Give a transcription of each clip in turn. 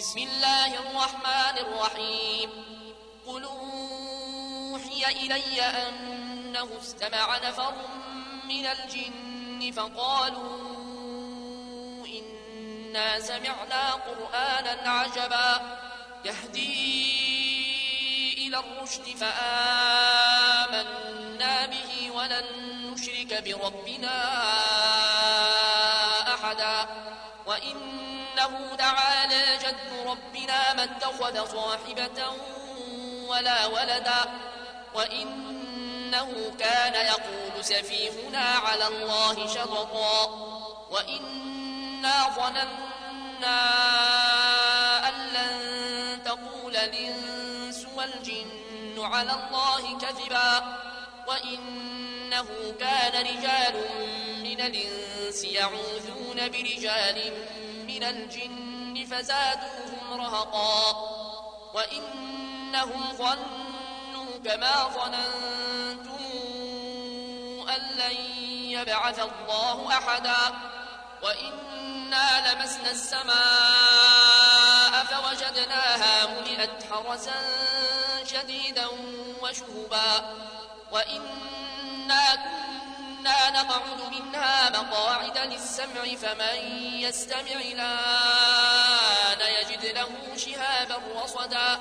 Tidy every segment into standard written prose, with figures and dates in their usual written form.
بسم الله الرحمن الرحيم قل أوحي إلي أنه استمع نفر من الجن فقالوا إنا سمعنا قرآنا عجبا يهدي إلى الرشد فآمنا به ولن نشرك بربنا أحدا وإنه تعالى جد ربنا ما اتخذ صاحبة ولا ولدا وإنه كان يقول سفيهنا على الله شططا وإنا ظننا أن لن تقول الإنس والجن على الله كذبا وإنه كان رجال من الإنس يعوذون برجال من الجن فزادوهم رهقا وإنهم ظنوا كما ظننتم أن لن يبعث الله أحدا وإنا لمسنا السماء فوجدناها ملئت حرسا شديدا وشهبا وإنا كنا نقعد منها مقاعد للسمع فمن يستمع الآن يجد له شهابا رصدا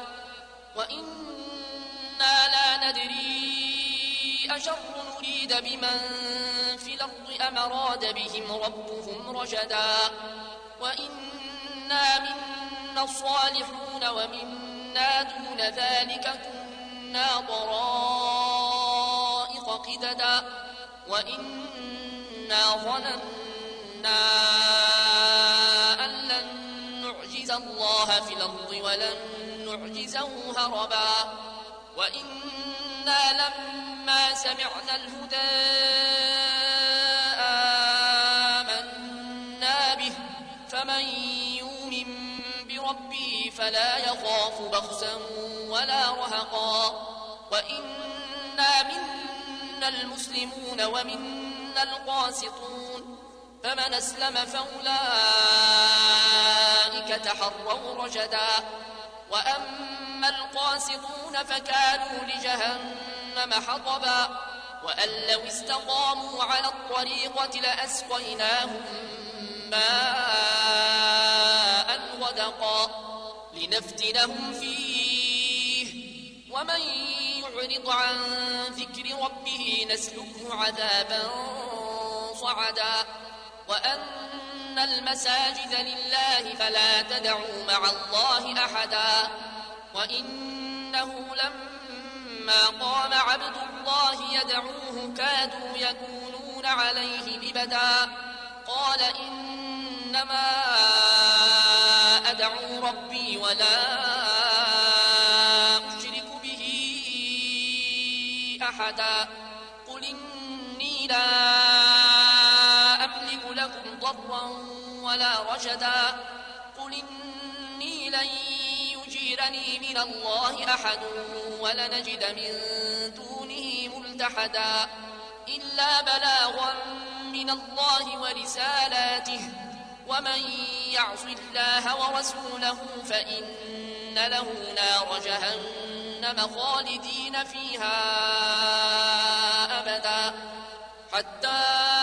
وإنا لا ندري أشر نريد بمن في الأرض أم أراد بهم ربهم رشدا وإنا منا الصالحون ومنا دون ذلك كنا طرائق قددا وإنا ظننا أن لن نعجز الله في الأرض ولن نعجزه هربا وإنا لما سمعنا الهدى آمنا به فمن يؤمن بربه فلا يخاف بخسا ولا رهقا وإنا منا المسلمون ومنا القاسطون فمن أسلم فأولئك تحروا رشدا وأما القاسطون فكانوا لجهنم حطبا وأن لو استقاموا على الطريقة لأسقيناهم ماء غدقا لنفتنهم فيه ومن يعرض عن ذكر ربه نسلكه عذابا صعدا وأن المساجد لله فلا تدعوا مع الله أحدا وإنه لما قام عبد الله يدعوه كادوا يكونون عليه لبدا قال إنما أدعو ربي ولا أشرك به أحدا قل إني لا أملك لكم ضرا ولا رشدا قل إني لن يجيرني من الله أحد ولنجد من دونه ملتحدا إلا بلاغا من الله ورسالاته ومن يعص الله ورسوله فإن له نار جهنم خالدين فيها أبدا حتى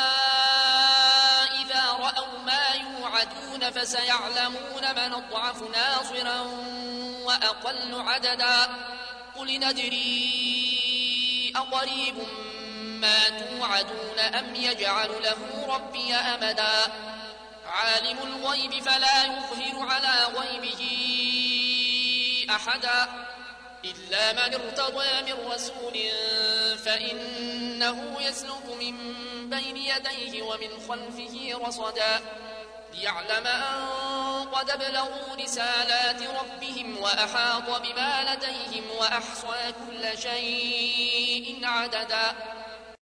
إذا رأوا ما يوعدون فسيعلمون من أضعف ناصرا وأقل عددا قل ندري أقريب ما توعدون أم يجعل له ربي أمدا عالم الغيب فلا يظهر على غيبه أحدا إلا من ارتضى من رسول فإنه يسلك من بين يديه ومن خلفه رصدا ليعلم أن قد بلغوا رسالات ربهم وأحاط بما لديهم وأحصى كل شيء عددا